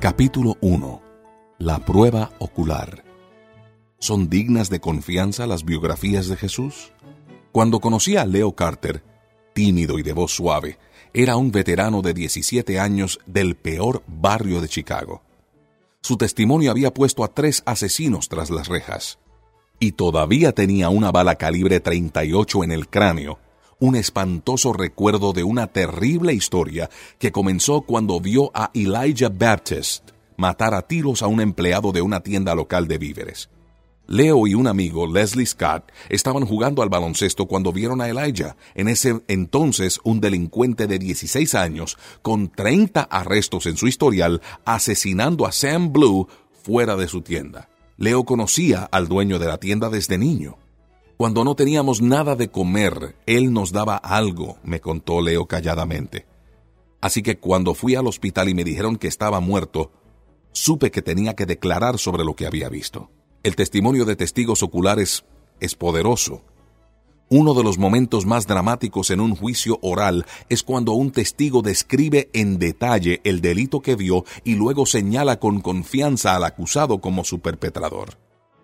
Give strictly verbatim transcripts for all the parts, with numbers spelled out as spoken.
Capítulo uno. La prueba ocular. ¿Son dignas de confianza las biografías de Jesús? Cuando conocí a Leo Carter, tímido y de voz suave, era un veterano de diecisiete años del peor barrio de Chicago. Su testimonio había puesto a tres asesinos tras las rejas, y todavía tenía una bala calibre treinta y ocho en el cráneo, un espantoso recuerdo de una terrible historia que comenzó cuando vio a Elijah Baptist matar a tiros a un empleado de una tienda local de víveres. Leo y un amigo, Leslie Scott, estaban jugando al baloncesto cuando vieron a Elijah, en ese entonces un delincuente de dieciséis años, con treinta arrestos en su historial, asesinando a Sam Blue fuera de su tienda. Leo conocía al dueño de la tienda desde niño. Cuando no teníamos nada de comer, él nos daba algo, me contó Leo calladamente. Así que cuando fui al hospital y me dijeron que estaba muerto, supe que tenía que declarar sobre lo que había visto. El testimonio de testigos oculares es poderoso. Uno de los momentos más dramáticos en un juicio oral es cuando un testigo describe en detalle el delito que vio y luego señala con confianza al acusado como su perpetrador.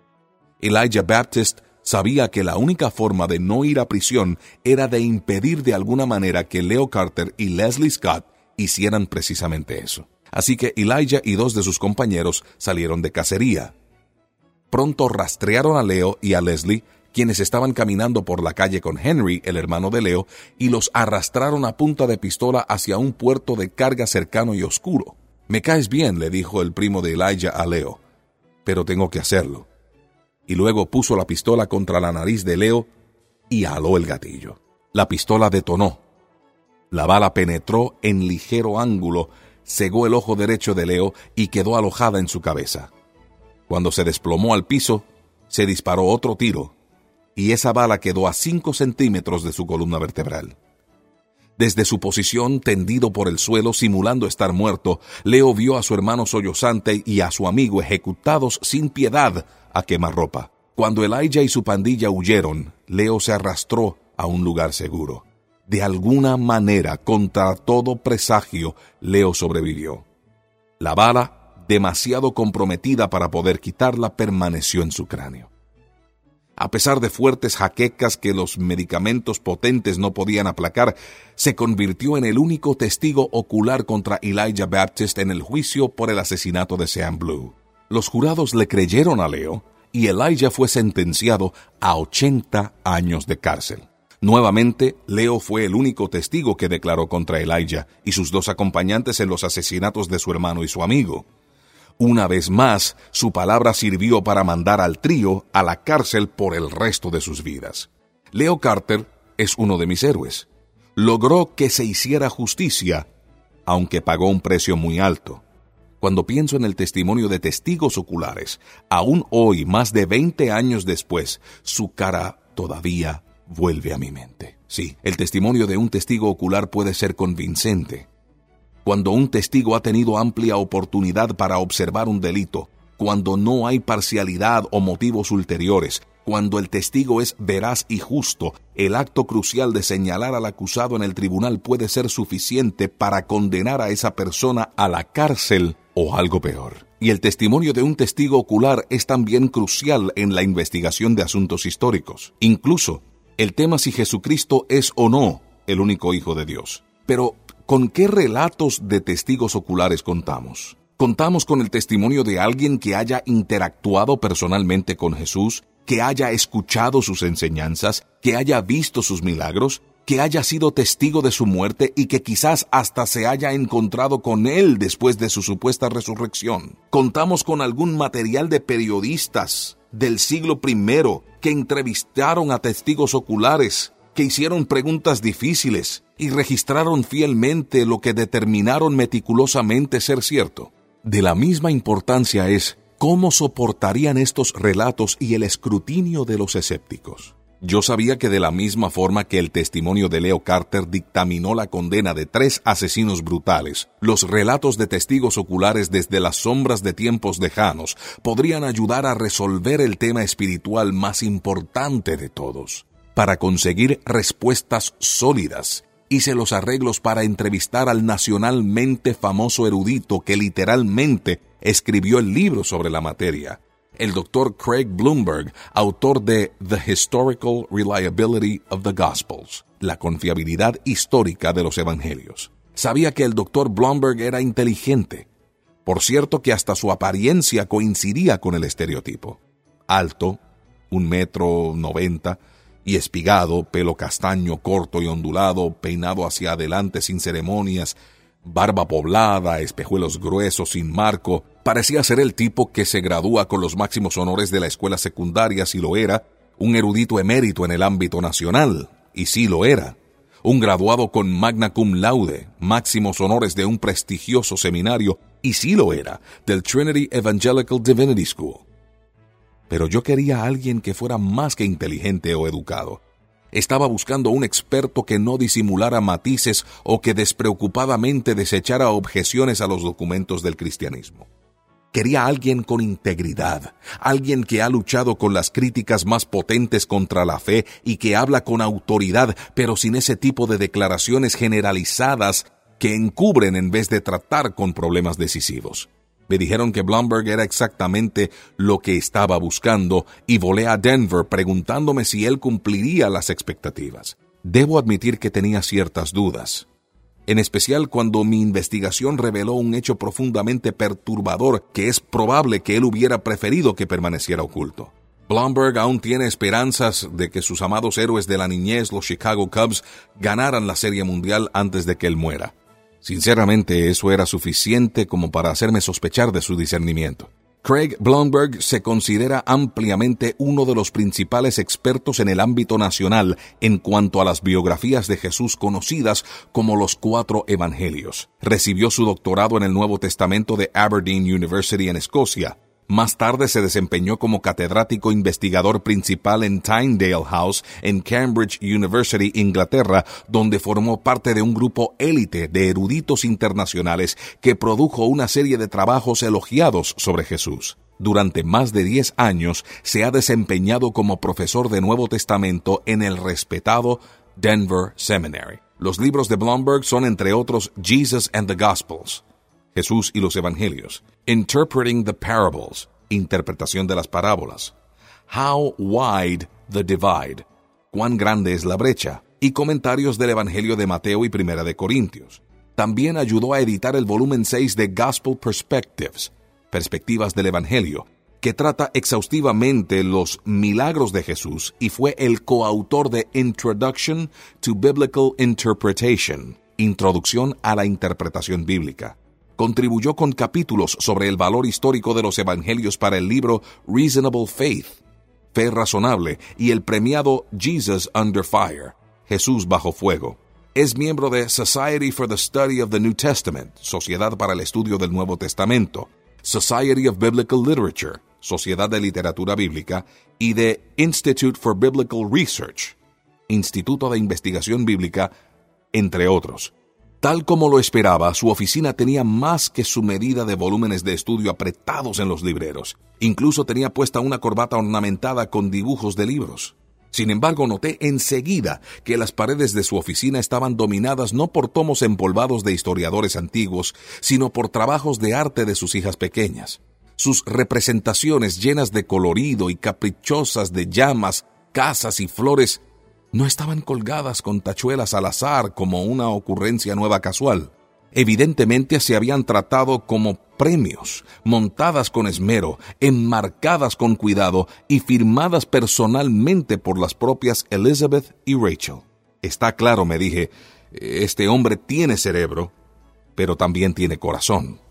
Elijah Baptist sabía que la única forma de no ir a prisión era de impedir de alguna manera que Leo Carter y Leslie Scott hicieran precisamente eso. Así que Elijah y dos de sus compañeros salieron de cacería. Pronto rastrearon a Leo y a Leslie, quienes estaban caminando por la calle con Henry, el hermano de Leo, y los arrastraron a punta de pistola hacia un puerto de carga cercano y oscuro. «Me caes bien», le dijo el primo de Elijah a Leo, «pero tengo que hacerlo». Y luego puso la pistola contra la nariz de Leo y aló el gatillo. La pistola detonó. La bala penetró en ligero ángulo, cegó el ojo derecho de Leo y quedó alojada en su cabeza. Cuando se desplomó al piso, se disparó otro tiro, y esa bala quedó a cinco centímetros de su columna vertebral. Desde su posición, tendido por el suelo, simulando estar muerto, Leo vio a su hermano sollozante y a su amigo ejecutados sin piedad a quemarropa. Cuando Elijah y su pandilla huyeron, Leo se arrastró a un lugar seguro. De alguna manera, contra todo presagio, Leo sobrevivió. La bala, demasiado comprometida para poder quitarla, permaneció en su cráneo. A pesar de fuertes jaquecas que los medicamentos potentes no podían aplacar, se convirtió en el único testigo ocular contra Elijah Baptist en el juicio por el asesinato de Sam Blue. Los jurados le creyeron a Leo y Elijah fue sentenciado a ochenta años de cárcel. Nuevamente, Leo fue el único testigo que declaró contra Elijah y sus dos acompañantes en los asesinatos de su hermano y su amigo. Una vez más, su palabra sirvió para mandar al trío a la cárcel por el resto de sus vidas. Leo Carter es uno de mis héroes. Logró que se hiciera justicia, aunque pagó un precio muy alto. Cuando pienso en el testimonio de testigos oculares, aún hoy, más de veinte años después, su cara todavía vuelve a mi mente. Sí, el testimonio de un testigo ocular puede ser convincente. Cuando un testigo ha tenido amplia oportunidad para observar un delito, cuando no hay parcialidad o motivos ulteriores, cuando el testigo es veraz y justo, el acto crucial de señalar al acusado en el tribunal puede ser suficiente para condenar a esa persona a la cárcel o algo peor. Y el testimonio de un testigo ocular es también crucial en la investigación de asuntos históricos. Incluso, el tema si Jesucristo es o no el único Hijo de Dios. Pero, ¿con qué relatos de testigos oculares contamos? ¿Contamos con el testimonio de alguien que haya interactuado personalmente con Jesús, que haya escuchado sus enseñanzas, que haya visto sus milagros, que haya sido testigo de su muerte y que quizás hasta se haya encontrado con él después de su supuesta resurrección? ¿Contamos con algún material de periodistas del siglo primero que entrevistaron a testigos oculares, que hicieron preguntas difíciles y registraron fielmente lo que determinaron meticulosamente ser cierto? De la misma importancia es cómo soportarían estos relatos y el escrutinio de los escépticos. Yo sabía que de la misma forma que el testimonio de Leo Carter dictaminó la condena de tres asesinos brutales, los relatos de testigos oculares desde las sombras de tiempos lejanos podrían ayudar a resolver el tema espiritual más importante de todos. Para conseguir respuestas sólidas hice los arreglos para entrevistar al nacionalmente famoso erudito que literalmente escribió el libro sobre la materia, el doctor Craig Blomberg, autor de The Historical Reliability of the Gospels, la confiabilidad histórica de los evangelios. Sabía que el doctor Blomberg era inteligente. Por cierto que hasta su apariencia coincidía con el estereotipo. Alto, un metro noventa, y espigado, pelo castaño corto y ondulado, peinado hacia adelante sin ceremonias, barba poblada, espejuelos gruesos sin marco. Parecía ser el tipo que se gradúa con los máximos honores de la escuela secundaria, si lo era, un erudito emérito en el ámbito nacional, y sí lo era, un graduado con magna cum laude, máximos honores de un prestigioso seminario, y sí lo era, del Trinity Evangelical Divinity School. Pero yo quería a alguien que fuera más que inteligente o educado. Estaba buscando un experto que no disimulara matices o que despreocupadamente desechara objeciones a los documentos del cristianismo. Quería a alguien con integridad, alguien que ha luchado con las críticas más potentes contra la fe y que habla con autoridad, pero sin ese tipo de declaraciones generalizadas que encubren en vez de tratar con problemas decisivos. Me dijeron que Blomberg era exactamente lo que estaba buscando y volé a Denver preguntándome si él cumpliría las expectativas. Debo admitir que tenía ciertas dudas, en especial cuando mi investigación reveló un hecho profundamente perturbador que es probable que él hubiera preferido que permaneciera oculto. Blomberg aún tiene esperanzas de que sus amados héroes de la niñez, los Chicago Cubs, ganaran la Serie Mundial antes de que él muera. Sinceramente, eso era suficiente como para hacerme sospechar de su discernimiento. Craig Blomberg se considera ampliamente uno de los principales expertos en el ámbito nacional en cuanto a las biografías de Jesús conocidas como los cuatro evangelios. Recibió su doctorado en el Nuevo Testamento de Aberdeen University en Escocia. Más tarde se desempeñó como catedrático investigador principal en Tyndale House en Cambridge University, Inglaterra, donde formó parte de un grupo élite de eruditos internacionales que produjo una serie de trabajos elogiados sobre Jesús. Durante más de diez años se ha desempeñado como profesor de Nuevo Testamento en el respetado Denver Seminary. Los libros de Blomberg son, entre otros, Jesus and the Gospels, Jesús y los Evangelios, Interpreting the Parables, Interpretación de las Parábolas, How Wide the Divide, Cuán grande es la brecha, y comentarios del Evangelio de Mateo y Primera de Corintios. También ayudó a editar el volumen seis de Gospel Perspectives, Perspectivas del Evangelio, que trata exhaustivamente los milagros de Jesús y fue el coautor de Introduction to Biblical Interpretation, Introducción a la Interpretación Bíblica. Contribuyó con capítulos sobre el valor histórico de los evangelios para el libro Reasonable Faith, Fe Razonable, y el premiado Jesus Under Fire, Jesús bajo fuego. Es miembro de Society for the Study of the New Testament, Sociedad para el Estudio del Nuevo Testamento, Society of Biblical Literature, Sociedad de Literatura Bíblica, y de Institute for Biblical Research, Instituto de Investigación Bíblica, entre otros. Tal como lo esperaba, su oficina tenía más que su medida de volúmenes de estudio apretados en los libreros. Incluso tenía puesta una corbata ornamentada con dibujos de libros. Sin embargo, noté enseguida que las paredes de su oficina estaban dominadas no por tomos empolvados de historiadores antiguos, sino por trabajos de arte de sus hijas pequeñas. Sus representaciones llenas de colorido y caprichosas de llamas, casas y flores no estaban colgadas con tachuelas al azar como una ocurrencia nueva casual. Evidentemente se habían tratado como premios, montadas con esmero, enmarcadas con cuidado y firmadas personalmente por las propias Elizabeth y Rachel. Está claro, me dije, este hombre tiene cerebro, pero también tiene corazón.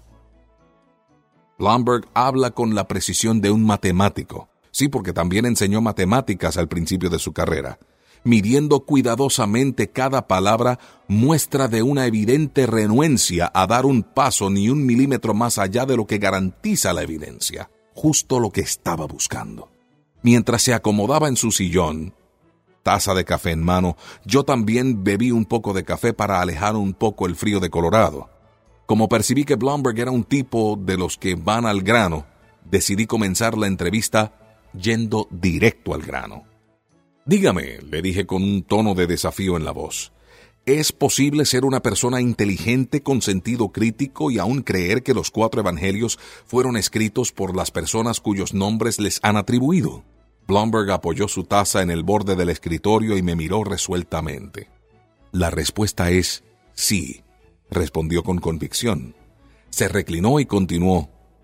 Blomberg habla con la precisión de un matemático. Sí, porque también enseñó matemáticas al principio de su carrera. Midiendo cuidadosamente cada palabra, muestra de una evidente renuencia a dar un paso ni un milímetro más allá de lo que garantiza la evidencia, justo lo que estaba buscando. Mientras se acomodaba en su sillón, taza de café en mano, yo también bebí un poco de café para alejar un poco el frío de Colorado. Como percibí que Blomberg era un tipo de los que van al grano, decidí comenzar la entrevista yendo directo al grano. Dígame, le dije con un tono de desafío en la voz, ¿Es posible ser una persona inteligente con sentido crítico y aún creer que los cuatro evangelios fueron escritos por las personas cuyos nombres les han atribuido? Blomberg apoyó su taza en el borde del escritorio y me miró resueltamente. La respuesta es sí, respondió con convicción. Se reclinó y continuó.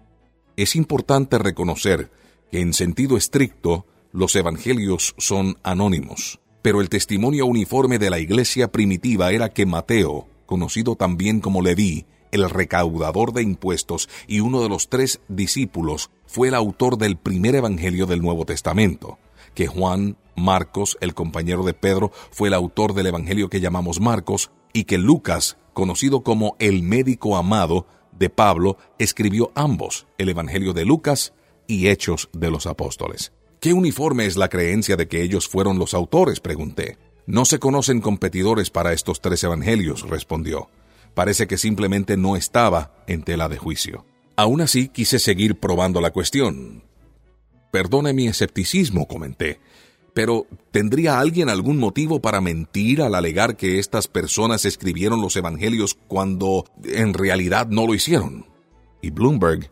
Es importante reconocer que en sentido estricto los evangelios son anónimos. Pero el testimonio uniforme de la iglesia primitiva era que Mateo, conocido también como Leví, el recaudador de impuestos y uno de los tres discípulos, fue el autor del primer evangelio del Nuevo Testamento, que Juan, Marcos, el compañero de Pedro, fue el autor del evangelio que llamamos Marcos, y que Lucas, conocido como el médico amado de Pablo, escribió ambos, el evangelio de Lucas y Hechos de los Apóstoles. ¿Qué uniforme es la creencia de que ellos fueron los autores?, pregunté. No se conocen competidores para estos tres evangelios, respondió. Parece que simplemente no estaba en tela de juicio. Aún así, quise seguir probando la cuestión. Perdone mi escepticismo, comenté, pero ¿tendría alguien algún motivo para mentir al alegar que estas personas escribieron los evangelios cuando en realidad no lo hicieron? Y Blomberg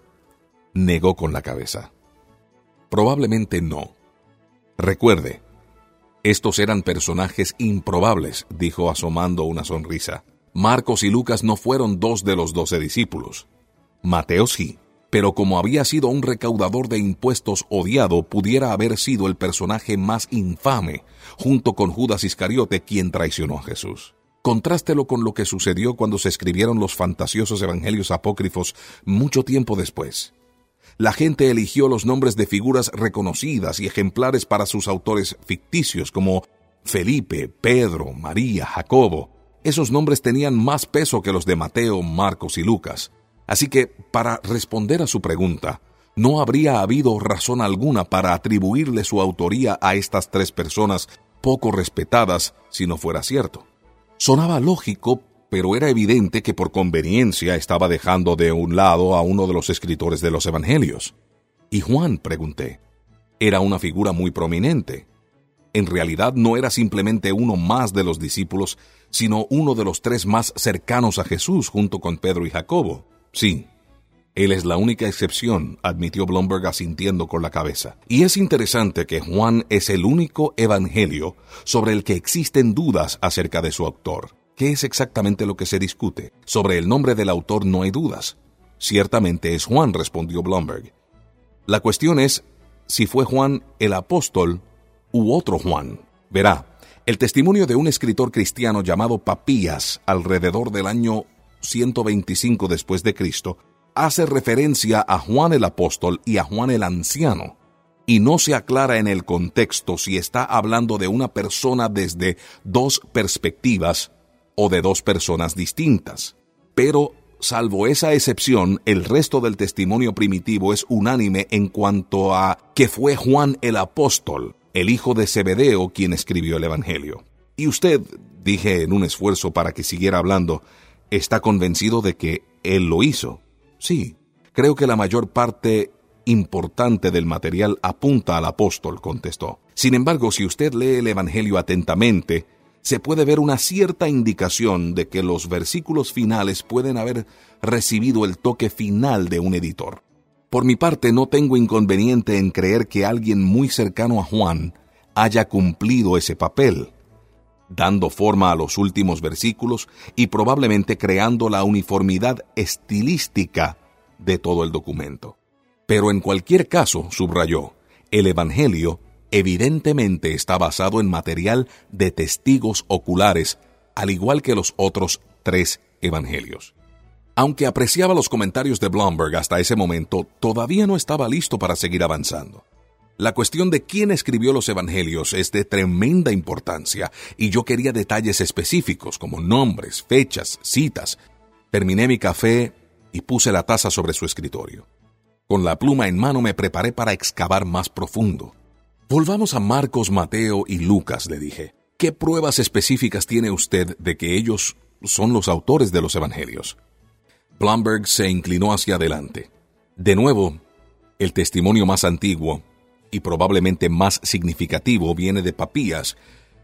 negó con la cabeza. Probablemente no. Recuerde, estos eran personajes improbables, dijo asomando una sonrisa. Marcos y Lucas no fueron dos de los doce discípulos. Mateo sí, pero como había sido un recaudador de impuestos odiado, pudiera haber sido el personaje más infame, junto con Judas Iscariote, quien traicionó a Jesús. Contrástelo con lo que sucedió cuando se escribieron los fantasiosos evangelios apócrifos mucho tiempo después. La gente eligió los nombres de figuras reconocidas y ejemplares para sus autores ficticios, como Felipe, Pedro, María, Jacobo. Esos nombres tenían más peso que los de Mateo, Marcos y Lucas. Así que, para responder a su pregunta, no habría habido razón alguna para atribuirle su autoría a estas tres personas poco respetadas si no fuera cierto. Sonaba lógico, pero era evidente que por conveniencia estaba dejando de un lado a uno de los escritores de los evangelios. ¿Y Juan?, pregunté. Era una figura muy prominente. En realidad no era simplemente uno más de los discípulos, sino uno de los tres más cercanos a Jesús junto con Pedro y Jacobo. Sí, él es la única excepción, admitió Blomberg asintiendo con la cabeza. Y es interesante que Juan es el único evangelio sobre el que existen dudas acerca de su autor. ¿Qué es exactamente lo que se discute? Sobre el nombre del autor no hay dudas. Ciertamente es Juan, respondió Blomberg. La cuestión es si fue Juan el apóstol u otro Juan. Verá, el testimonio de un escritor cristiano llamado Papías, alrededor del año ciento veinticinco después de Cristo, hace referencia a Juan el apóstol y a Juan el anciano, y no se aclara en el contexto si está hablando de una persona desde dos perspectivas o de dos personas distintas. Pero, salvo esa excepción, el resto del testimonio primitivo es unánime en cuanto a que fue Juan el apóstol, el hijo de Zebedeo, quien escribió el evangelio. Y usted, dije en un esfuerzo para que siguiera hablando, ¿está convencido de que él lo hizo? Sí, creo que la mayor parte importante del material apunta al apóstol, contestó. Sin embargo, si usted lee el evangelio atentamente, se puede ver una cierta indicación de que los versículos finales pueden haber recibido el toque final de un editor. Por mi parte, no tengo inconveniente en creer que alguien muy cercano a Juan haya cumplido ese papel, dando forma a los últimos versículos y probablemente creando la uniformidad estilística de todo el documento. Pero en cualquier caso, subrayó, el Evangelio evidentemente está basado en material de testigos oculares, al igual que los otros tres evangelios. Aunque apreciaba los comentarios de Blomberg hasta ese momento, todavía no estaba listo para seguir avanzando. La cuestión de quién escribió los evangelios es de tremenda importancia, y yo quería detalles específicos como nombres, fechas, citas. Terminé mi café y puse la taza sobre su escritorio. Con la pluma en mano me preparé para excavar más profundo. Volvamos a Marcos, Mateo y Lucas, le dije. ¿Qué pruebas específicas tiene usted de que ellos son los autores de los evangelios? Blomberg se inclinó hacia adelante. De nuevo, el testimonio más antiguo y probablemente más significativo viene de Papías,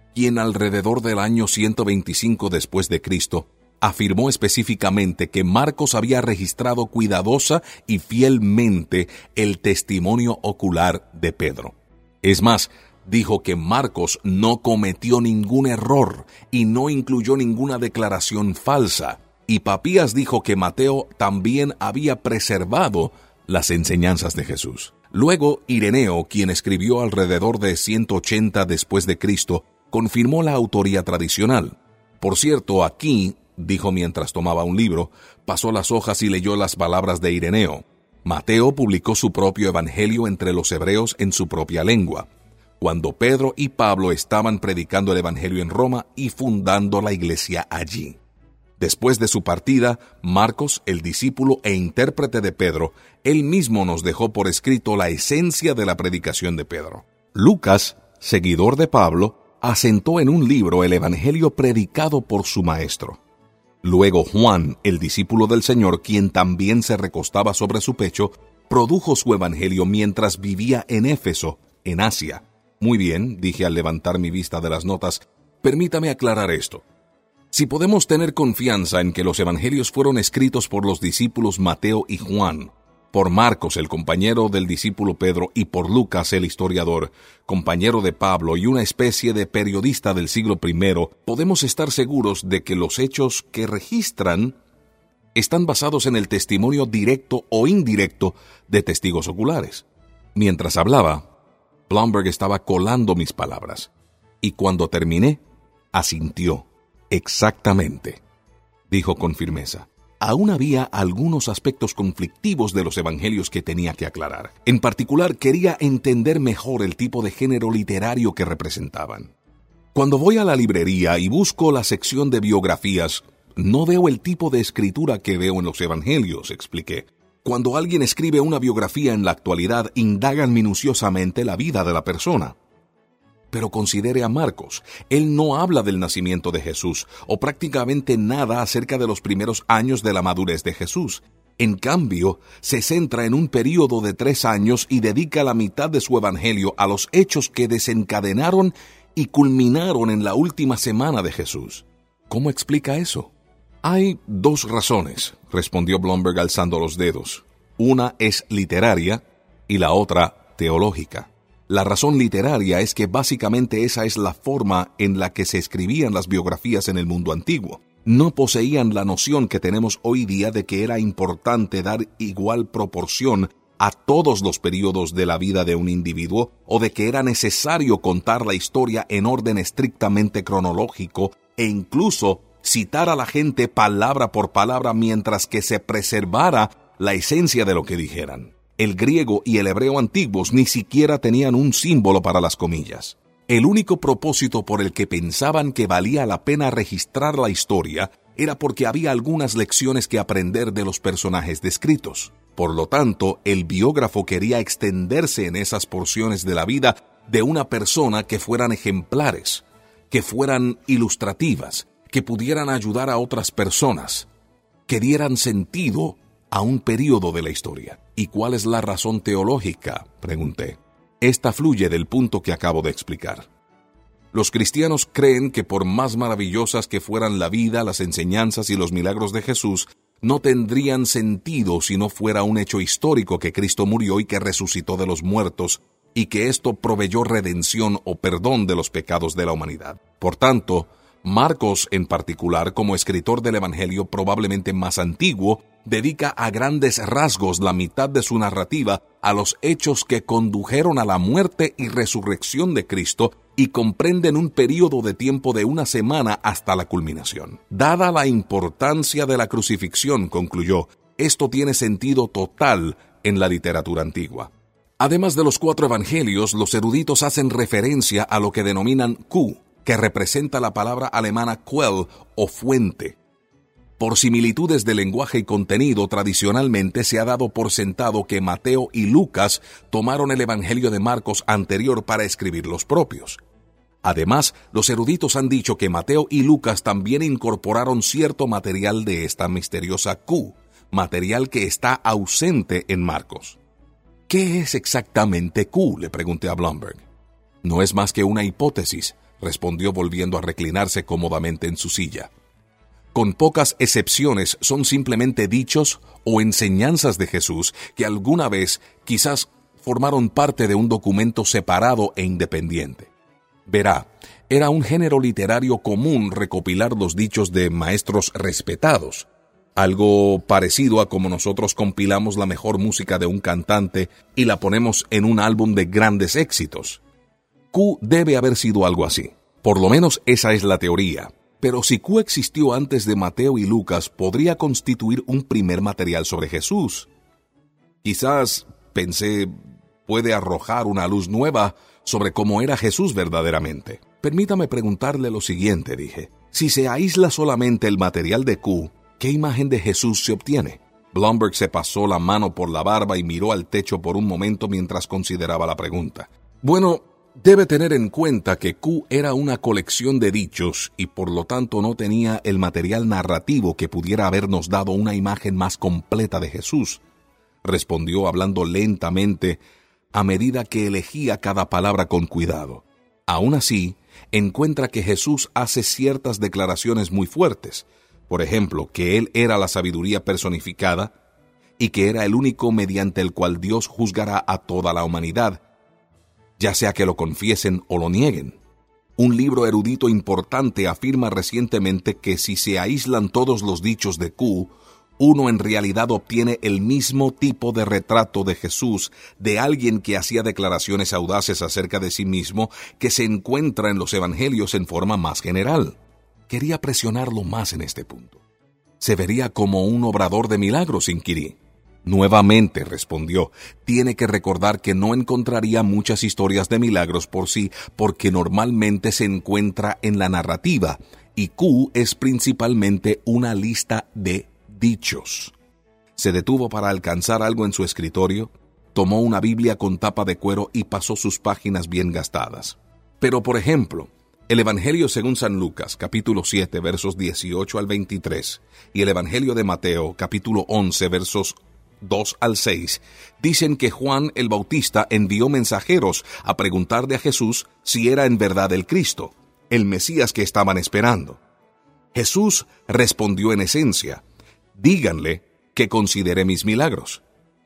quien alrededor del año ciento veinticinco después de Cristo afirmó específicamente que Marcos había registrado cuidadosa y fielmente el testimonio ocular de Pedro. Es más, dijo que Marcos no cometió ningún error y no incluyó ninguna declaración falsa. Y Papías dijo que Mateo también había preservado las enseñanzas de Jesús. Luego, Ireneo, quien escribió alrededor de ciento ochenta después de Cristo, confirmó la autoría tradicional. Por cierto, aquí, dijo mientras tomaba un libro, pasó las hojas y leyó las palabras de Ireneo. Mateo publicó su propio evangelio entre los hebreos en su propia lengua, cuando Pedro y Pablo estaban predicando el evangelio en Roma y fundando la iglesia allí. Después de su partida, Marcos, el discípulo e intérprete de Pedro, él mismo nos dejó por escrito la esencia de la predicación de Pedro. Lucas, seguidor de Pablo, asentó en un libro el evangelio predicado por su maestro. Luego Juan, el discípulo del Señor, quien también se recostaba sobre su pecho, produjo su evangelio mientras vivía en Éfeso, en Asia. Muy bien, dije al levantar mi vista de las notas, permítame aclarar esto. Si podemos tener confianza en que los evangelios fueron escritos por los discípulos Mateo y Juan, por Marcos, el compañero del discípulo Pedro, y por Lucas, el historiador, compañero de Pablo y una especie de periodista del siglo primero, podemos estar seguros de que los hechos que registran están basados en el testimonio directo o indirecto de testigos oculares. Mientras hablaba, Blomberg estaba colando mis palabras, y cuando terminé, asintió. Exactamente, dijo con firmeza. Aún había algunos aspectos conflictivos de los evangelios que tenía que aclarar. En particular, quería entender mejor el tipo de género literario que representaban. Cuando voy a la librería y busco la sección de biografías, no veo el tipo de escritura que veo en los evangelios, expliqué. Cuando alguien escribe una biografía en la actualidad, indagan minuciosamente la vida de la persona. Pero considere a Marcos. Él no habla del nacimiento de Jesús, o prácticamente nada acerca de los primeros años de la madurez de Jesús. En cambio, se centra en un período de tres años y dedica la mitad de su evangelio a los hechos que desencadenaron y culminaron en la última semana de Jesús. ¿Cómo explica eso? Hay dos razones, respondió Blomberg alzando los dedos. Una es literaria y la otra teológica. La razón literaria es que básicamente esa es la forma en la que se escribían las biografías en el mundo antiguo. No poseían la noción que tenemos hoy día de que era importante dar igual proporción a todos los periodos de la vida de un individuo o de que era necesario contar la historia en orden estrictamente cronológico e incluso citar a la gente palabra por palabra mientras que se preservara la esencia de lo que dijeran. El griego y el hebreo antiguos ni siquiera tenían un símbolo para las comillas. El único propósito por el que pensaban que valía la pena registrar la historia era porque había algunas lecciones que aprender de los personajes descritos. Por lo tanto, el biógrafo quería extenderse en esas porciones de la vida de una persona que fueran ejemplares, que fueran ilustrativas, que pudieran ayudar a otras personas, que dieran sentido a un periodo de la historia. ¿Y cuál es la razón teológica?, pregunté. Esta fluye del punto que acabo de explicar. Los cristianos creen que por más maravillosas que fueran la vida, las enseñanzas y los milagros de Jesús, no tendrían sentido si no fuera un hecho histórico que Cristo murió y que resucitó de los muertos, y que esto proveyó redención o perdón de los pecados de la humanidad. Por tanto, Marcos, en particular, como escritor del Evangelio probablemente más antiguo, dedica a grandes rasgos la mitad de su narrativa a los hechos que condujeron a la muerte y resurrección de Cristo y comprenden un período de tiempo de una semana hasta la culminación. Dada la importancia de la crucifixión, concluyó, esto tiene sentido total en la literatura antigua. Además de los cuatro evangelios, los eruditos hacen referencia a lo que denominan Q, que representa la palabra alemana Quell o fuente. Por similitudes de lenguaje y contenido, tradicionalmente se ha dado por sentado que Mateo y Lucas tomaron el Evangelio de Marcos anterior para escribir los propios. Además, los eruditos han dicho que Mateo y Lucas también incorporaron cierto material de esta misteriosa Q, material que está ausente en Marcos. ¿Qué es exactamente Q?, le pregunté a Blomberg. No es más que una hipótesis, respondió volviendo a reclinarse cómodamente en su silla. Con pocas excepciones, son simplemente dichos o enseñanzas de Jesús que alguna vez quizás formaron parte de un documento separado e independiente. Verá, era un género literario común recopilar los dichos de maestros respetados, algo parecido a como nosotros compilamos la mejor música de un cantante y la ponemos en un álbum de grandes éxitos. Q debe haber sido algo así. Por lo menos esa es la teoría. Pero si Q existió antes de Mateo y Lucas, podría constituir un primer material sobre Jesús. Quizás, pensé, puede arrojar una luz nueva sobre cómo era Jesús verdaderamente. Permítame preguntarle lo siguiente, dije. Si se aísla solamente el material de Q, ¿qué imagen de Jesús se obtiene? Blomberg se pasó la mano por la barba y miró al techo por un momento mientras consideraba la pregunta. Bueno, debe tener en cuenta que Q era una colección de dichos y por lo tanto no tenía el material narrativo que pudiera habernos dado una imagen más completa de Jesús, respondió hablando lentamente a medida que elegía cada palabra con cuidado. Aún así, encuentra que Jesús hace ciertas declaraciones muy fuertes, por ejemplo, que Él era la sabiduría personificada y que era el único mediante el cual Dios juzgará a toda la humanidad, ya sea que lo confiesen o lo nieguen. Un libro erudito importante afirma recientemente que si se aíslan todos los dichos de Q, uno en realidad obtiene el mismo tipo de retrato de Jesús, de alguien que hacía declaraciones audaces acerca de sí mismo, que se encuentra en los evangelios en forma más general. Quería presionarlo más en este punto. ¿Se vería como un obrador de milagros?, inquirí. Nuevamente, respondió, tiene que recordar que no encontraría muchas historias de milagros por sí, porque normalmente se encuentra en la narrativa, y Q es principalmente una lista de dichos. Se detuvo para alcanzar algo en su escritorio, tomó una Biblia con tapa de cuero y pasó sus páginas bien gastadas. Pero, por ejemplo, el Evangelio según San Lucas, capítulo siete, versos dieciocho al veintitrés, y el Evangelio de Mateo, capítulo once, versos dos al seis, dicen que Juan el Bautista envió mensajeros a preguntarle a Jesús si era en verdad el Cristo, el Mesías que estaban esperando. Jesús respondió en esencia: díganle que considere mis milagros.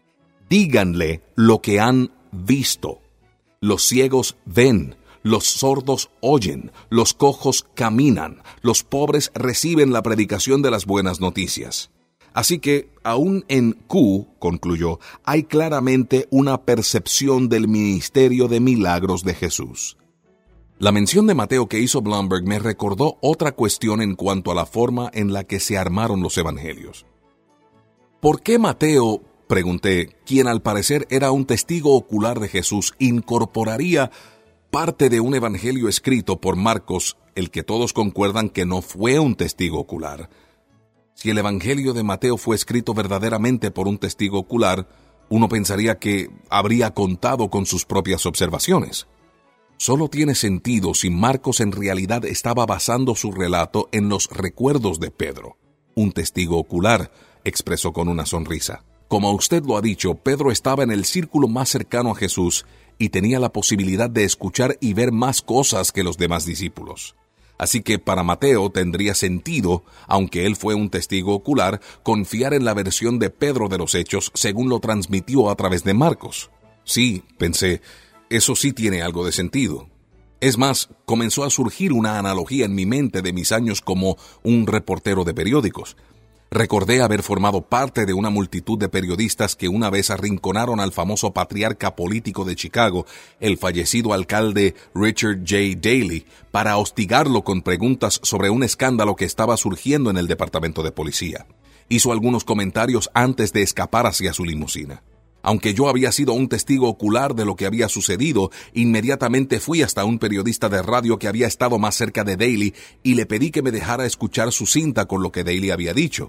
Díganle lo que han visto. Los ciegos ven, los sordos oyen, los cojos caminan, los pobres reciben la predicación de las buenas noticias. Así que, aún en Q, concluyó, hay claramente una percepción del ministerio de milagros de Jesús. La mención de Mateo que hizo Blomberg me recordó otra cuestión en cuanto a la forma en la que se armaron los evangelios. ¿Por qué Mateo, pregunté, quien al parecer era un testigo ocular de Jesús, incorporaría parte de un evangelio escrito por Marcos, el que todos concuerdan que no fue un testigo ocular? Si el evangelio de Mateo fue escrito verdaderamente por un testigo ocular, uno pensaría que habría contado con sus propias observaciones. Solo tiene sentido si Marcos en realidad estaba basando su relato en los recuerdos de Pedro, un testigo ocular, expresó con una sonrisa. Como usted lo ha dicho, Pedro estaba en el círculo más cercano a Jesús y tenía la posibilidad de escuchar y ver más cosas que los demás discípulos. Así que para Mateo tendría sentido, aunque él fue un testigo ocular, confiar en la versión de Pedro de los hechos según lo transmitió a través de Marcos. Sí, pensé, eso sí tiene algo de sentido. Es más, comenzó a surgir una analogía en mi mente de mis años como un reportero de periódicos. Recordé haber formado parte de una multitud de periodistas que una vez arrinconaron al famoso patriarca político de Chicago, el fallecido alcalde Richard J. Daley, para hostigarlo con preguntas sobre un escándalo que estaba surgiendo en el departamento de policía. Hizo algunos comentarios antes de escapar hacia su limusina. Aunque yo había sido un testigo ocular de lo que había sucedido, inmediatamente fui hasta un periodista de radio que había estado más cerca de Daley y le pedí que me dejara escuchar su cinta con lo que Daley había dicho.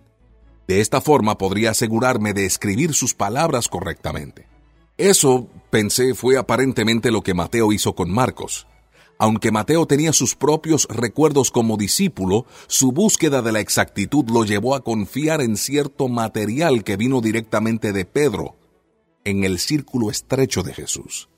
De esta forma podría asegurarme de escribir sus palabras correctamente. Eso, pensé, fue aparentemente lo que Mateo hizo con Marcos. Aunque Mateo tenía sus propios recuerdos como discípulo, su búsqueda de la exactitud lo llevó a confiar en cierto material que vino directamente de Pedro, en el círculo estrecho de Jesús.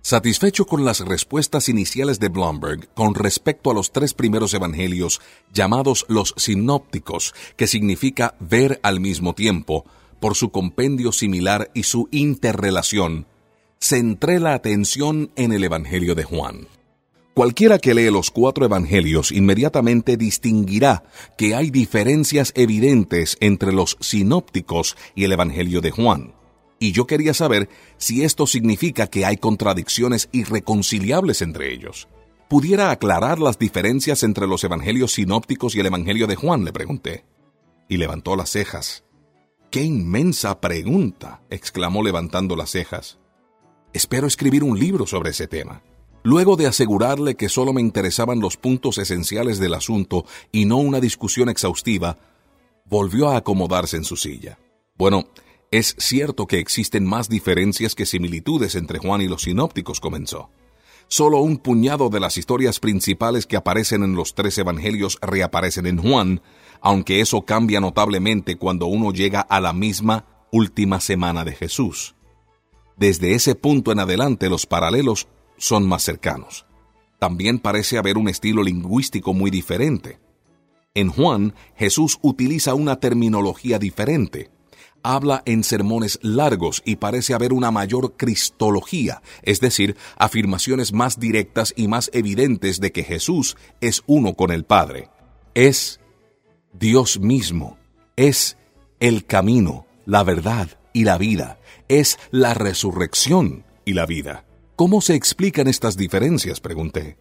Satisfecho con las respuestas iniciales de Blomberg con respecto a los tres primeros evangelios llamados los sinópticos, que significa ver al mismo tiempo, por su compendio similar y su interrelación, centré la atención en el Evangelio de Juan. Cualquiera que lee los cuatro evangelios inmediatamente distinguirá que hay diferencias evidentes entre los sinópticos y el Evangelio de Juan. Y yo quería saber si esto significa que hay contradicciones irreconciliables entre ellos. ¿Pudiera aclarar las diferencias entre los evangelios sinópticos y el Evangelio de Juan?, le pregunté. Y levantó las cejas. ¡Qué inmensa pregunta!, exclamó levantando las cejas. Espero escribir un libro sobre ese tema. Luego de asegurarle que solo me interesaban los puntos esenciales del asunto y no una discusión exhaustiva, volvió a acomodarse en su silla. Bueno, es cierto que existen más diferencias que similitudes entre Juan y los sinópticos, comenzó. Solo un puñado de las historias principales que aparecen en los tres evangelios reaparecen en Juan, aunque eso cambia notablemente cuando uno llega a la misma última semana de Jesús. Desde ese punto en adelante los paralelos son más cercanos. También parece haber un estilo lingüístico muy diferente. En Juan, Jesús utiliza una terminología diferente. Habla en sermones largos y parece haber una mayor cristología, es decir, afirmaciones más directas y más evidentes de que Jesús es uno con el Padre. Es Dios mismo, es el camino, la verdad y la vida, es la resurrección y la vida. ¿Cómo se explican estas diferencias?, pregunté.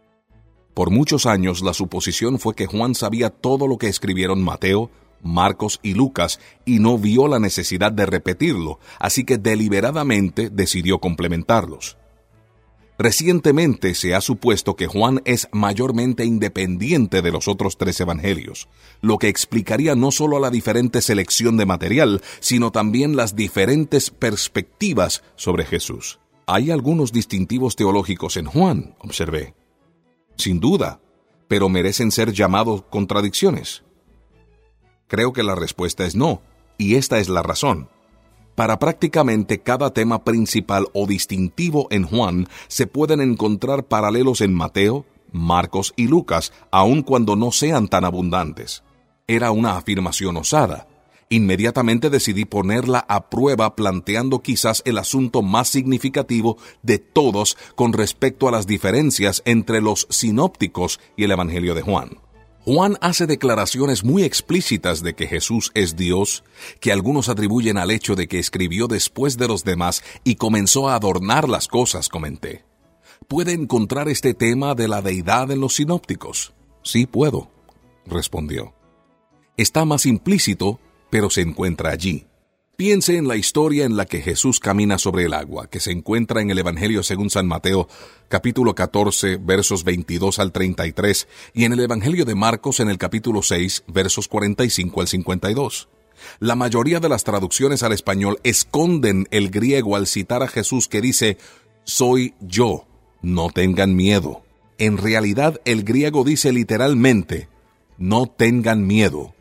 Por muchos años la suposición fue que Juan sabía todo lo que escribieron Mateo, Marcos y Lucas y no vio la necesidad de repetirlo, así que deliberadamente decidió complementarlos. Recientemente se ha supuesto que Juan es mayormente independiente de los otros tres evangelios, lo que explicaría no solo la diferente selección de material, sino también las diferentes perspectivas sobre Jesús. Hay algunos distintivos teológicos en Juan, observé. Sin duda, pero merecen ser llamados contradicciones. Creo que la respuesta es no, y esta es la razón. Para prácticamente cada tema principal o distintivo en Juan, se pueden encontrar paralelos en Mateo, Marcos y Lucas, aun cuando no sean tan abundantes. Era una afirmación osada. Inmediatamente decidí ponerla a prueba planteando quizás el asunto más significativo de todos con respecto a las diferencias entre los sinópticos y el Evangelio de Juan. Juan hace declaraciones muy explícitas de que Jesús es Dios, que algunos atribuyen al hecho de que escribió después de los demás y comenzó a adornar las cosas, comenté. ¿Puede encontrar este tema de la deidad en los sinópticos? Sí puedo, respondió. Está más implícito, pero se encuentra allí. Piense en la historia en la que Jesús camina sobre el agua, que se encuentra en el Evangelio según San Mateo, capítulo catorce, versos veintidós al treinta y tres, y en el Evangelio de Marcos en el capítulo seis, versos cuarenta y cinco al cincuenta y dos. La mayoría de las traducciones al español esconden el griego al citar a Jesús que dice, «Soy yo, no tengan miedo». En realidad, el griego dice literalmente, «No tengan miedo,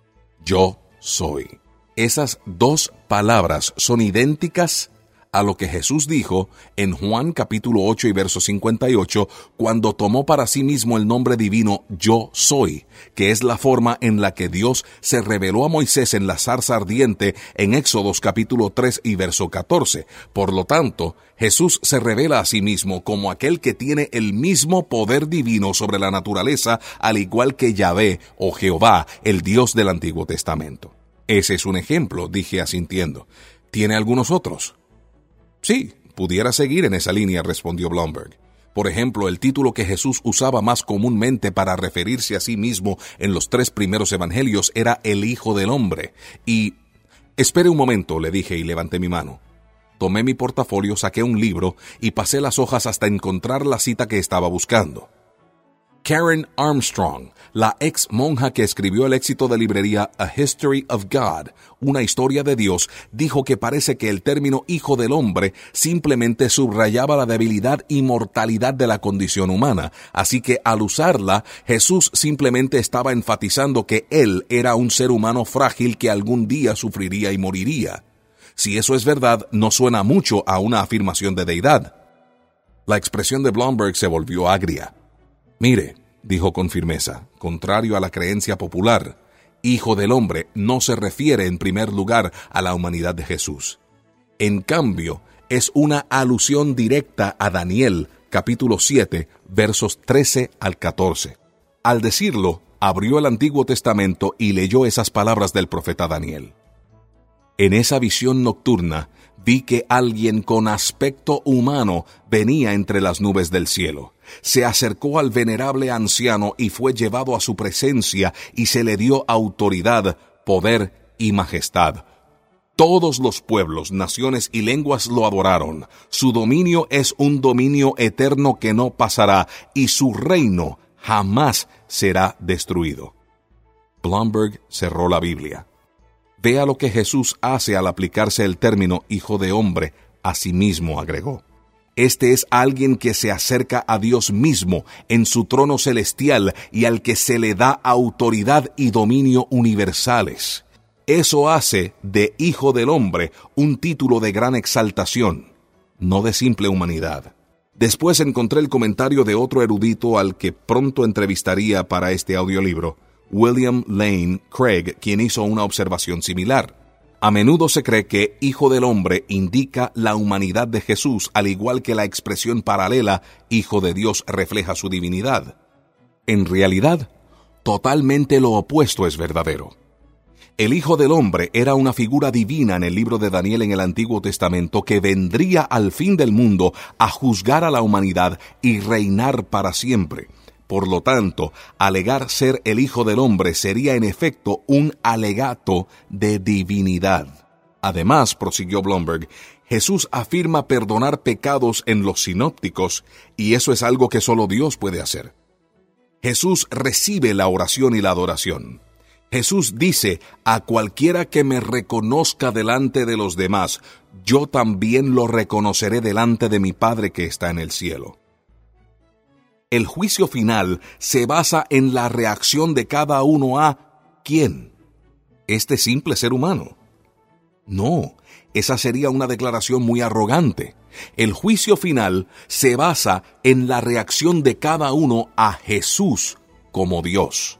yo soy». Esas dos palabras son idénticas a lo que Jesús dijo en Juan capítulo ocho y verso cincuenta y ocho, cuando tomó para sí mismo el nombre divino Yo Soy, que es la forma en la que Dios se reveló a Moisés en la zarza ardiente en Éxodos capítulo tres y verso catorce. Por lo tanto, Jesús se revela a sí mismo como aquel que tiene el mismo poder divino sobre la naturaleza, al igual que Yahvé o Jehová, el Dios del Antiguo Testamento. Ese es un ejemplo, dije asintiendo. ¿Tiene algunos otros? Sí, pudiera seguir en esa línea, respondió Blomberg. Por ejemplo, el título que Jesús usaba más comúnmente para referirse a sí mismo en los tres primeros evangelios era el Hijo del Hombre. Y... Espere un momento, le dije y levanté mi mano. Tomé mi portafolio, saqué un libro y pasé las hojas hasta encontrar la cita que estaba buscando. Karen Armstrong, la ex monja que escribió el éxito de librería A History of God, una historia de Dios, dijo que parece que el término Hijo del Hombre simplemente subrayaba la debilidad y mortalidad de la condición humana, así que al usarla, Jesús simplemente estaba enfatizando que Él era un ser humano frágil que algún día sufriría y moriría. Si eso es verdad, no suena mucho a una afirmación de deidad. La expresión de Blomberg se volvió agria. Mire, dijo con firmeza, contrario a la creencia popular, Hijo del Hombre no se refiere en primer lugar a la humanidad de Jesús. En cambio, es una alusión directa a Daniel, capítulo siete, versos trece al catorce. Al decirlo, abrió el Antiguo Testamento y leyó esas palabras del profeta Daniel. En esa visión nocturna, vi que alguien con aspecto humano venía entre las nubes del cielo. Se acercó al venerable anciano y fue llevado a su presencia y se le dio autoridad, poder y majestad. Todos los pueblos, naciones y lenguas lo adoraron. Su dominio es un dominio eterno que no pasará y su reino jamás será destruido. Blomberg cerró la Biblia. Vea lo que Jesús hace al aplicarse el término Hijo de Hombre, a sí mismo agregó. Este es alguien que se acerca a Dios mismo en su trono celestial y al que se le da autoridad y dominio universales. Eso hace de Hijo del Hombre un título de gran exaltación, no de simple humanidad. Después encontré el comentario de otro erudito al que pronto entrevistaría para este audiolibro, William Lane Craig, quien hizo una observación similar. A menudo se cree que Hijo del Hombre indica la humanidad de Jesús, al igual que la expresión paralela Hijo de Dios refleja su divinidad. En realidad, totalmente lo opuesto es verdadero. El Hijo del Hombre era una figura divina en el libro de Daniel en el Antiguo Testamento que vendría al fin del mundo a juzgar a la humanidad y reinar para siempre. Por lo tanto, alegar ser el Hijo del Hombre sería en efecto un alegato de divinidad. Además, prosiguió Blomberg, Jesús afirma perdonar pecados en los sinópticos, y eso es algo que solo Dios puede hacer. Jesús recibe la oración y la adoración. Jesús dice, a cualquiera que me reconozca delante de los demás, yo también lo reconoceré delante de mi Padre que está en el cielo. El juicio final se basa en la reacción de cada uno a ¿quién? ¿Este simple ser humano? No, esa sería una declaración muy arrogante. El juicio final se basa en la reacción de cada uno a Jesús como Dios.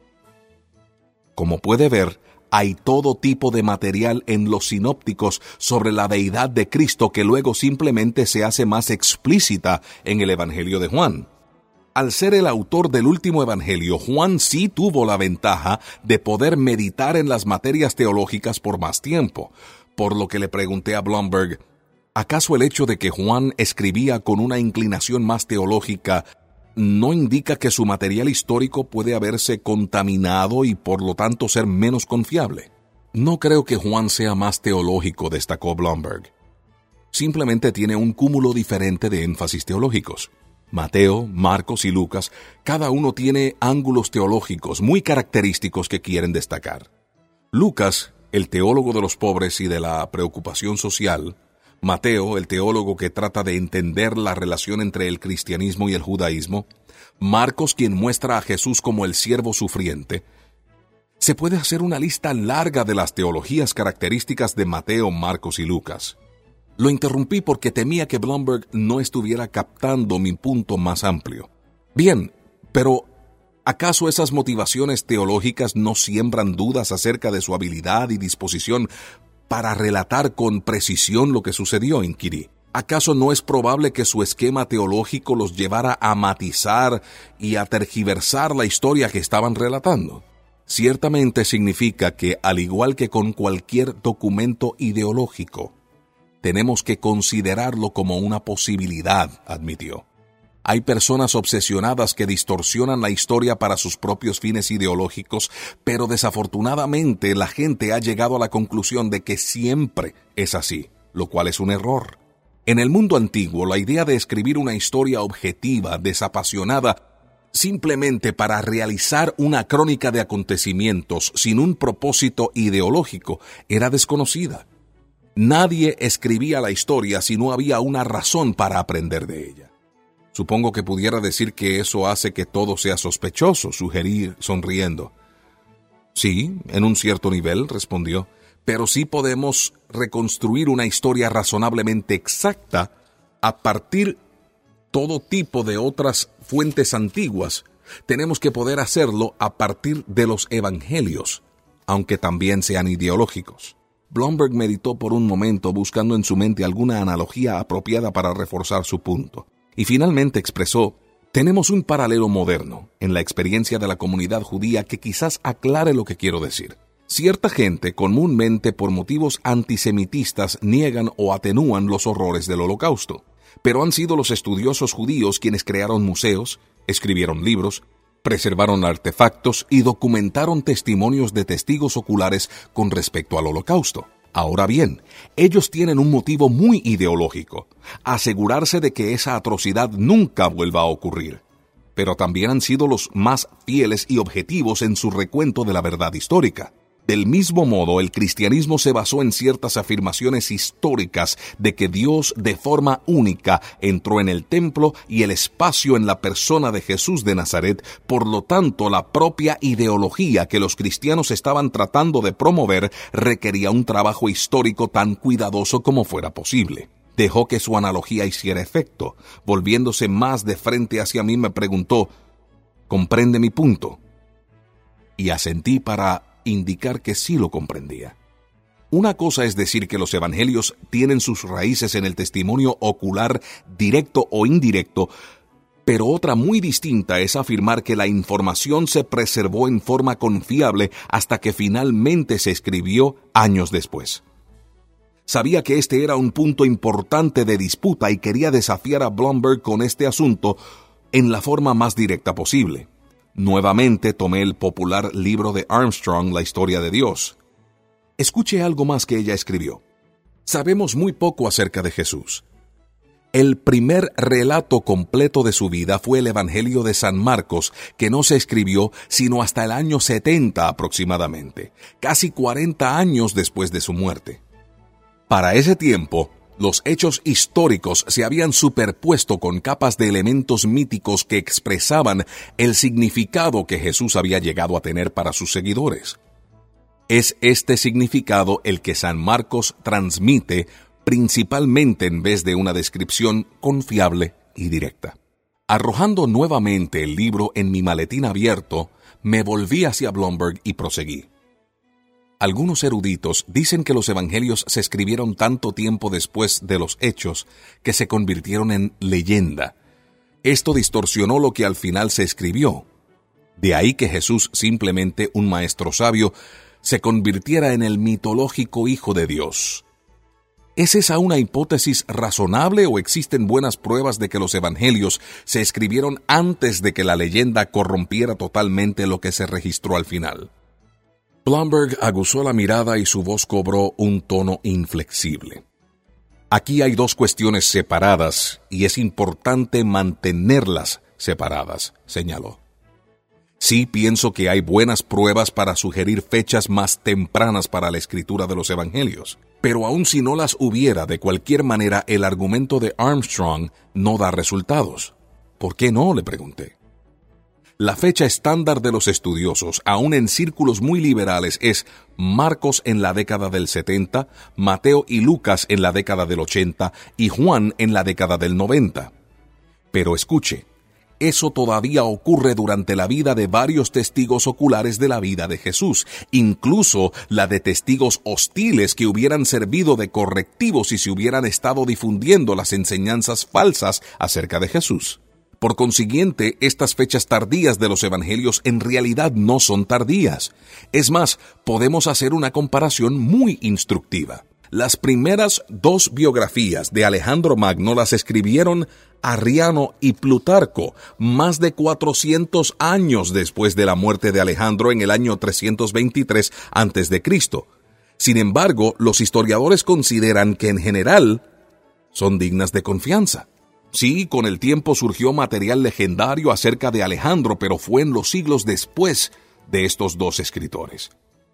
Como puede ver, hay todo tipo de material en los sinópticos sobre la deidad de Cristo que luego simplemente se hace más explícita en el Evangelio de Juan. Al ser el autor del último evangelio, Juan sí tuvo la ventaja de poder meditar en las materias teológicas por más tiempo, por lo que le pregunté a Blomberg, ¿acaso el hecho de que Juan escribía con una inclinación más teológica no indica que su material histórico puede haberse contaminado y por lo tanto ser menos confiable? No creo que Juan sea más teológico, destacó Blomberg. Simplemente tiene un cúmulo diferente de énfasis teológicos. Mateo, Marcos y Lucas, cada uno tiene ángulos teológicos muy característicos que quieren destacar. Lucas, el teólogo de los pobres y de la preocupación social, Mateo, el teólogo que trata de entender la relación entre el cristianismo y el judaísmo, Marcos, quien muestra a Jesús como el siervo sufriente. Se puede hacer una lista larga de las teologías características de Mateo, Marcos y Lucas. Lo interrumpí porque temía que Blomberg no estuviera captando mi punto más amplio. Bien, pero ¿acaso esas motivaciones teológicas no siembran dudas acerca de su habilidad y disposición para relatar con precisión lo que sucedió? Inquirí. ¿Acaso no es probable que su esquema teológico los llevara a matizar y a tergiversar la historia que estaban relatando? Ciertamente significa que, al igual que con cualquier documento ideológico, tenemos que considerarlo como una posibilidad, admitió. Hay personas obsesionadas que distorsionan la historia para sus propios fines ideológicos, pero desafortunadamente la gente ha llegado a la conclusión de que siempre es así, lo cual es un error. En el mundo antiguo, la idea de escribir una historia objetiva, desapasionada, simplemente para realizar una crónica de acontecimientos sin un propósito ideológico, era desconocida. Nadie escribía la historia si no había una razón para aprender de ella. Supongo que pudiera decir que eso hace que todo sea sospechoso, sugerí sonriendo. Sí, en un cierto nivel, respondió, pero sí podemos reconstruir una historia razonablemente exacta a partir todo tipo de otras fuentes antiguas, tenemos que poder hacerlo a partir de los evangelios, aunque también sean ideológicos. Blomberg meditó por un momento buscando en su mente alguna analogía apropiada para reforzar su punto, y finalmente expresó: tenemos un paralelo moderno en la experiencia de la comunidad judía que quizás aclare lo que quiero decir. Cierta gente, comúnmente por motivos antisemitistas, niegan o atenúan los horrores del Holocausto, pero han sido los estudiosos judíos quienes crearon museos, escribieron libros, preservaron artefactos y documentaron testimonios de testigos oculares con respecto al Holocausto. Ahora bien, ellos tienen un motivo muy ideológico: asegurarse de que esa atrocidad nunca vuelva a ocurrir. Pero también han sido los más fieles y objetivos en su recuento de la verdad histórica. Del mismo modo, el cristianismo se basó en ciertas afirmaciones históricas de que Dios de forma única entró en el templo y el espacio en la persona de Jesús de Nazaret. Por lo tanto, la propia ideología que los cristianos estaban tratando de promover requería un trabajo histórico tan cuidadoso como fuera posible. Dejó que su analogía hiciera efecto. Volviéndose más de frente hacia mí, me preguntó: ¿comprende mi punto? Y asentí para indicar que sí lo comprendía. Una cosa es decir que los evangelios tienen sus raíces en el testimonio ocular directo o indirecto, pero otra muy distinta es afirmar que la información se preservó en forma confiable hasta que finalmente se escribió años después. Sabía que este era un punto importante de disputa y quería desafiar a Blomberg con este asunto en la forma más directa posible. Nuevamente tomé el popular libro de Armstrong, La historia de Dios. Escuche algo más que ella escribió. Sabemos muy poco acerca de Jesús. El primer relato completo de su vida fue el Evangelio de San Marcos, que no se escribió sino hasta el año setenta aproximadamente, casi cuarenta años después de su muerte. Para ese tiempo, los hechos históricos se habían superpuesto con capas de elementos míticos que expresaban el significado que Jesús había llegado a tener para sus seguidores. Es este significado el que San Marcos transmite principalmente en vez de una descripción confiable y directa. Arrojando nuevamente el libro en mi maletín abierto, me volví hacia Blomberg y proseguí. Algunos eruditos dicen que los evangelios se escribieron tanto tiempo después de los hechos que se convirtieron en leyenda. Esto distorsionó lo que al final se escribió. De ahí que Jesús, simplemente un maestro sabio, se convirtiera en el mitológico Hijo de Dios. ¿Es esa una hipótesis razonable o existen buenas pruebas de que los evangelios se escribieron antes de que la leyenda corrompiera totalmente lo que se registró al final? Blomberg aguzó la mirada y su voz cobró un tono inflexible. Aquí hay dos cuestiones separadas y es importante mantenerlas separadas, señaló. Sí, pienso que hay buenas pruebas para sugerir fechas más tempranas para la escritura de los evangelios, pero aun si no las hubiera, de cualquier manera el argumento de Armstrong no da resultados. ¿Por qué no?, le pregunté. La fecha estándar de los estudiosos, aún en círculos muy liberales, es Marcos en la década del setenta, Mateo y Lucas en la década del ochenta y Juan en la década del noventa. Pero escuche, eso todavía ocurre durante la vida de varios testigos oculares de la vida de Jesús, incluso la de testigos hostiles que hubieran servido de correctivo si se hubieran estado difundiendo las enseñanzas falsas acerca de Jesús. Por consiguiente, estas fechas tardías de los evangelios en realidad no son tardías. Es más, podemos hacer una comparación muy instructiva. Las primeras dos biografías de Alejandro Magno las escribieron Arriano y Plutarco, más de cuatrocientos años después de la muerte de Alejandro en el año trescientos veintitrés antes de Cristo. Sin embargo, los historiadores consideran que en general son dignas de confianza. Sí, con el tiempo surgió material legendario acerca de Alejandro, pero fue en los siglos después de estos dos escritores.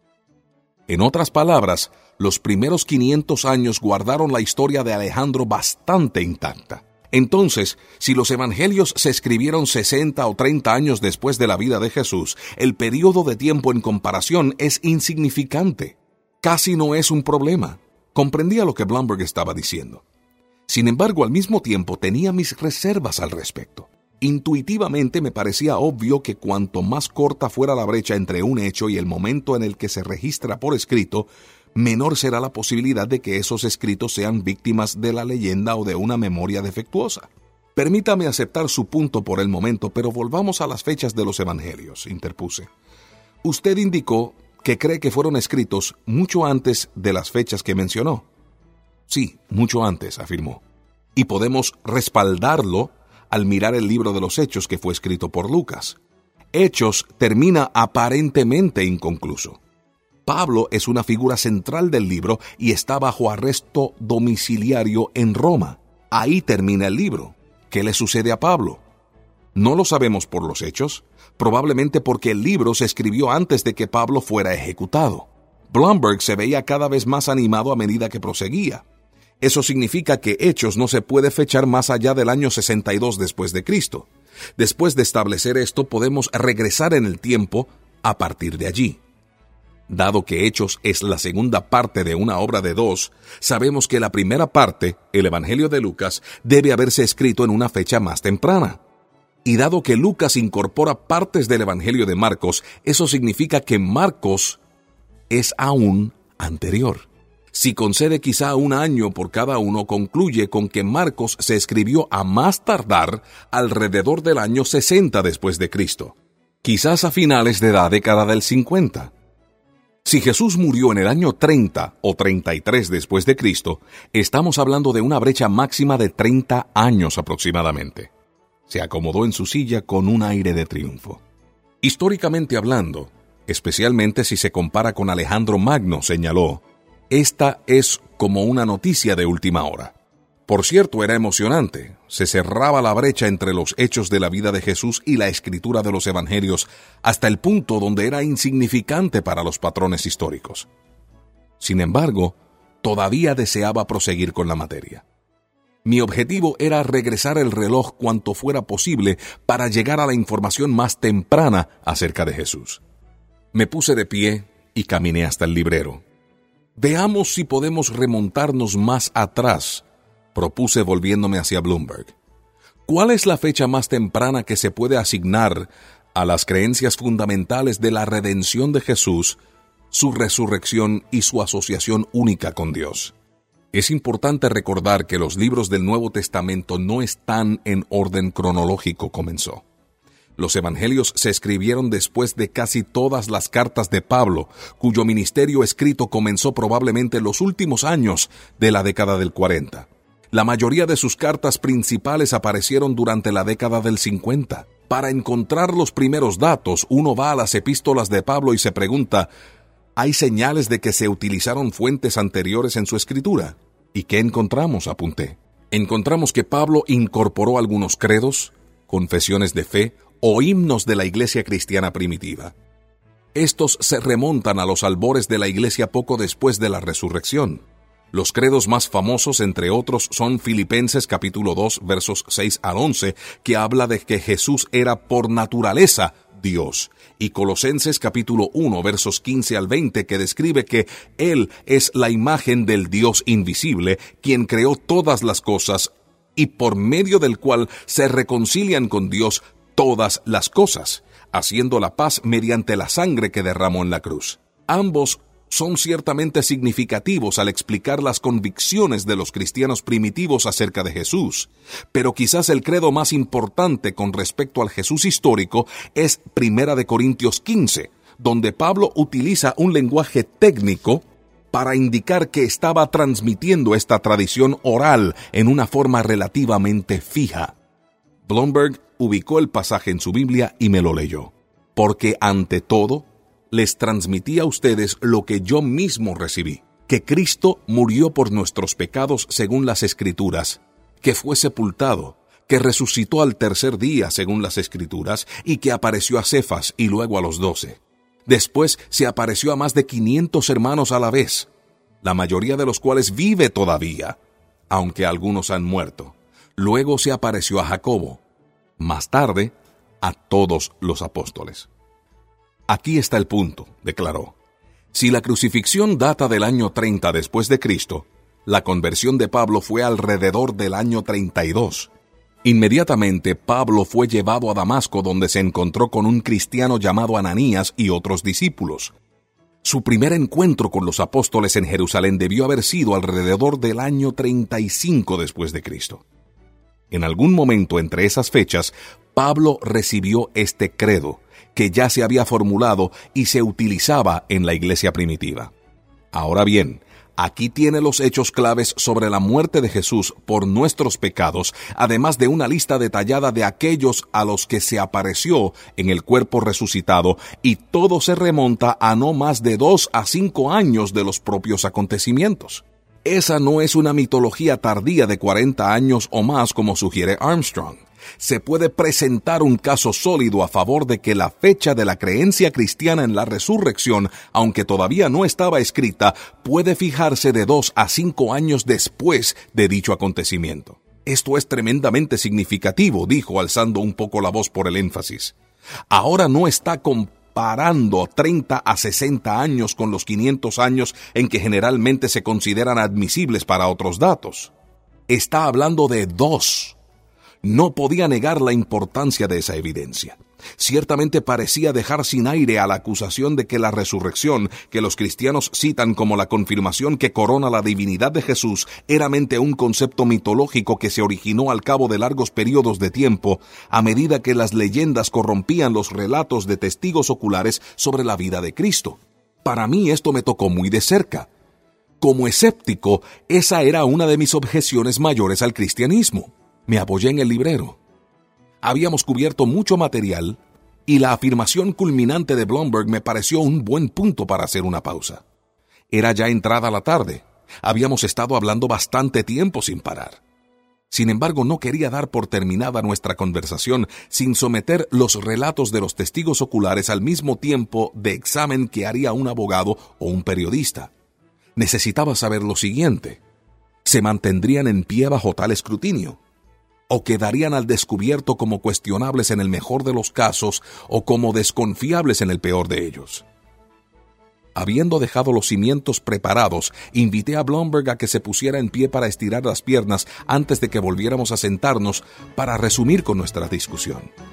En otras palabras, los primeros quinientos años guardaron la historia de Alejandro bastante intacta. Entonces, si los evangelios se escribieron sesenta o treinta años después de la vida de Jesús, el periodo de tiempo en comparación es insignificante. Casi no es un problema. Comprendía lo que Blomberg estaba diciendo. Sin embargo, al mismo tiempo tenía mis reservas al respecto. Intuitivamente me parecía obvio que cuanto más corta fuera la brecha entre un hecho y el momento en el que se registra por escrito, menor será la posibilidad de que esos escritos sean víctimas de la leyenda o de una memoria defectuosa. Permítame aceptar su punto por el momento, pero volvamos a las fechas de los evangelios, interpuse. Usted indicó que cree que fueron escritos mucho antes de las fechas que mencionó. Sí, mucho antes, afirmó. Y podemos respaldarlo al mirar el libro de los Hechos que fue escrito por Lucas. Hechos termina aparentemente inconcluso. Pablo es una figura central del libro y está bajo arresto domiciliario en Roma. Ahí termina el libro. ¿Qué le sucede a Pablo? No lo sabemos por los Hechos, probablemente porque el libro se escribió antes de que Pablo fuera ejecutado. Blomberg se veía cada vez más animado a medida que proseguía. Eso significa que Hechos no se puede fechar más allá del año sesenta y dos después de Cristo. Después de establecer esto, podemos regresar en el tiempo a partir de allí. Dado que Hechos es la segunda parte de una obra de dos, sabemos que la primera parte, el Evangelio de Lucas, debe haberse escrito en una fecha más temprana. Y dado que Lucas incorpora partes del Evangelio de Marcos, eso significa que Marcos es aún anterior. Si concede quizá un año por cada uno, concluye con que Marcos se escribió a más tardar alrededor del año sesenta después de Cristo, quizás a finales de la década del cincuenta. Si Jesús murió en el año treinta o treinta y tres después de Cristo, estamos hablando de una brecha máxima de treinta años aproximadamente. Se acomodó en su silla con un aire de triunfo. Históricamente hablando, especialmente si se compara con Alejandro Magno, señaló, esta es como una noticia de última hora. Por cierto, era emocionante. Se cerraba la brecha entre los hechos de la vida de Jesús y la escritura de los evangelios hasta el punto donde era insignificante para los patrones históricos. Sin embargo, todavía deseaba proseguir con la materia. Mi objetivo era regresar el reloj cuanto fuera posible para llegar a la información más temprana acerca de Jesús. Me puse de pie y caminé hasta el librero. Veamos si podemos remontarnos más atrás, propuse volviéndome hacia Blomberg. ¿Cuál es la fecha más temprana que se puede asignar a las creencias fundamentales de la redención de Jesús, su resurrección y su asociación única con Dios? Es importante recordar que los libros del Nuevo Testamento no están en orden cronológico, comenzó. Los evangelios se escribieron después de casi todas las cartas de Pablo, cuyo ministerio escrito comenzó probablemente en los últimos años de la década del cuarenta. La mayoría de sus cartas principales aparecieron durante la década del cincuenta. Para encontrar los primeros datos, uno va a las epístolas de Pablo y se pregunta, ¿hay señales de que se utilizaron fuentes anteriores en su escritura? ¿Y qué encontramos?, apunté. Encontramos que Pablo incorporó algunos credos, confesiones de fe o himnos de la iglesia cristiana primitiva. Estos se remontan a los albores de la iglesia poco después de la resurrección. Los credos más famosos, entre otros, son Filipenses capítulo dos, versos seis al once, que habla de que Jesús era por naturaleza Dios, y Colosenses capítulo uno, versos quince al veinte, que describe que Él es la imagen del Dios invisible, quien creó todas las cosas, y por medio del cual se reconcilian con Dios todas las cosas, haciendo la paz mediante la sangre que derramó en la cruz. Ambos son ciertamente significativos al explicar las convicciones de los cristianos primitivos acerca de Jesús, pero quizás el credo más importante con respecto al Jesús histórico es Primera de Corintios quince, donde Pablo utiliza un lenguaje técnico para indicar que estaba transmitiendo esta tradición oral en una forma relativamente fija. Blomberg ubicó el pasaje en su Biblia y me lo leyó. Porque ante todo, les transmití a ustedes lo que yo mismo recibí, que Cristo murió por nuestros pecados según las Escrituras, que fue sepultado, que resucitó al tercer día según las Escrituras, y que apareció a Cefas y luego a los doce. Después se apareció a más de quinientos hermanos a la vez, la mayoría de los cuales vive todavía, aunque algunos han muerto. Luego se apareció a Jacobo, más tarde a todos los apóstoles. Aquí está el punto, declaró. Si la crucifixión data del año treinta después de Cristo, La conversión de Pablo fue alrededor del año treinta y dos. Inmediatamente, Pablo fue llevado a Damasco, donde se encontró con un cristiano llamado Ananías y otros discípulos. Su primer encuentro con los apóstoles en Jerusalén debió haber sido alrededor del año treinta y cinco después de Cristo. En algún momento entre esas fechas, Pablo recibió este credo, que ya se había formulado y se utilizaba en la iglesia primitiva. Ahora bien, aquí tiene los hechos claves sobre la muerte de Jesús por nuestros pecados, además de una lista detallada de aquellos a los que se apareció en el cuerpo resucitado, y todo se remonta a no más de dos a cinco años de los propios acontecimientos. Esa no es una mitología tardía de cuarenta años o más como sugiere Armstrong. Se puede presentar un caso sólido a favor de que la fecha de la creencia cristiana en la resurrección, aunque todavía no estaba escrita, puede fijarse de dos a cinco años después de dicho acontecimiento. Esto es tremendamente significativo, dijo, alzando un poco la voz por el énfasis. Ahora no está comparando treinta a sesenta años con los quinientos años en que generalmente se consideran admisibles para otros datos. Está hablando de dos. No podía negar la importancia de esa evidencia. Ciertamente parecía dejar sin aire a la acusación de que la resurrección, que los cristianos citan como la confirmación que corona la divinidad de Jesús, era meramente un concepto mitológico que se originó al cabo de largos periodos de tiempo, a medida que las leyendas corrompían los relatos de testigos oculares sobre la vida de Cristo. Para mí esto me tocó muy de cerca. Como escéptico, esa era una de mis objeciones mayores al cristianismo. Me apoyé en el librero. Habíamos cubierto mucho material y la afirmación culminante de Blomberg me pareció un buen punto para hacer una pausa. Era ya entrada la tarde. Habíamos estado hablando bastante tiempo sin parar. Sin embargo, no quería dar por terminada nuestra conversación sin someter los relatos de los testigos oculares al mismo tiempo de examen que haría un abogado o un periodista. Necesitaba saber lo siguiente: ¿se mantendrían en pie bajo tal escrutinio? ¿O quedarían al descubierto como cuestionables en el mejor de los casos o como desconfiables en el peor de ellos? Habiendo dejado los cimientos preparados, invité a Blomberg a que se pusiera en pie para estirar las piernas antes de que volviéramos a sentarnos para resumir con nuestra discusión.